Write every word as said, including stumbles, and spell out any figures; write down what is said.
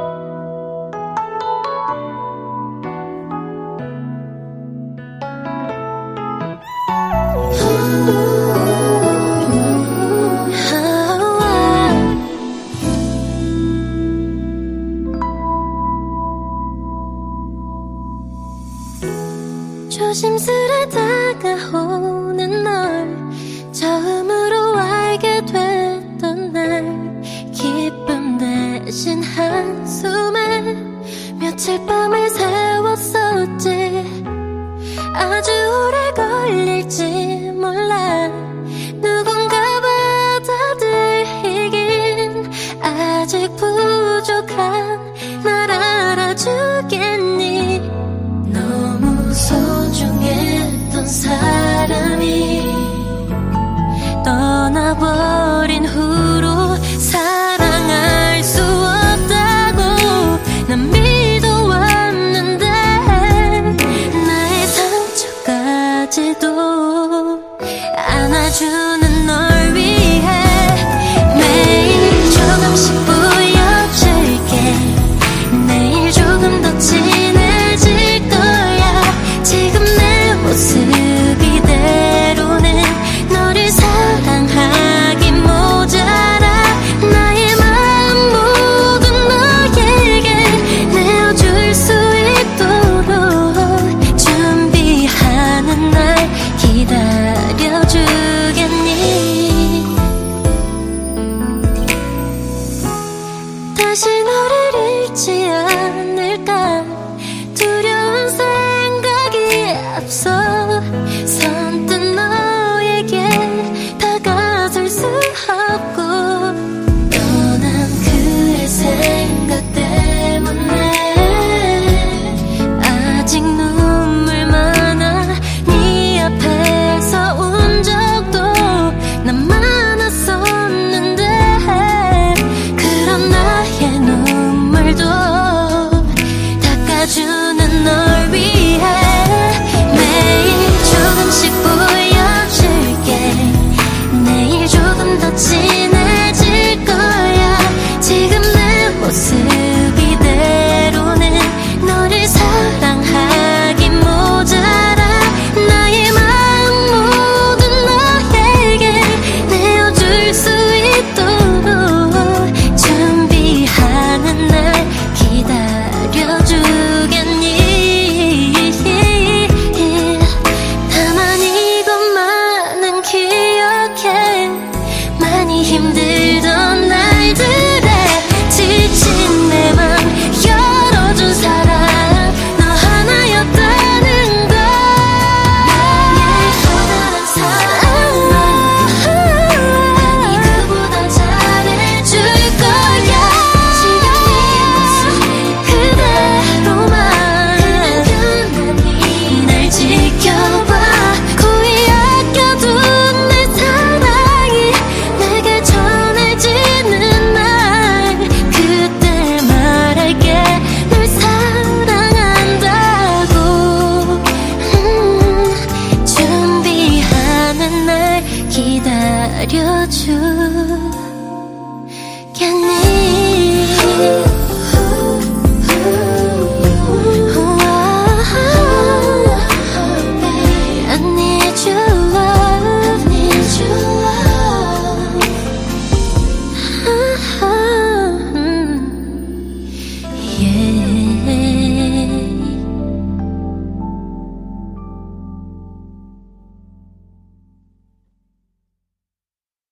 조심스레 다가오는 널 처음으로 알게 됐던 날, 기쁨 대신 한숨에 며칠 밤을 새웠었지. 아주 오래 걸릴지 몰라 누군가 받아들이긴. 아직 부족한 날 알아주겠니? 너무 소중했던 사람이 떠나버린 후로 사랑할 수 없다고 난 믿어왔는데, 나의 상처까지도 안아주는 널 위해 매일 조금씩 보여줄게. 내일 조금 더 친해질 거야. 지금 내 모습 이대로는 너를 사랑하기 모자라. 나의 마음 모두 너에게 내어줄 수 있도록 준비하는 날 기다려주겠니? 다시 너를 잃지 않아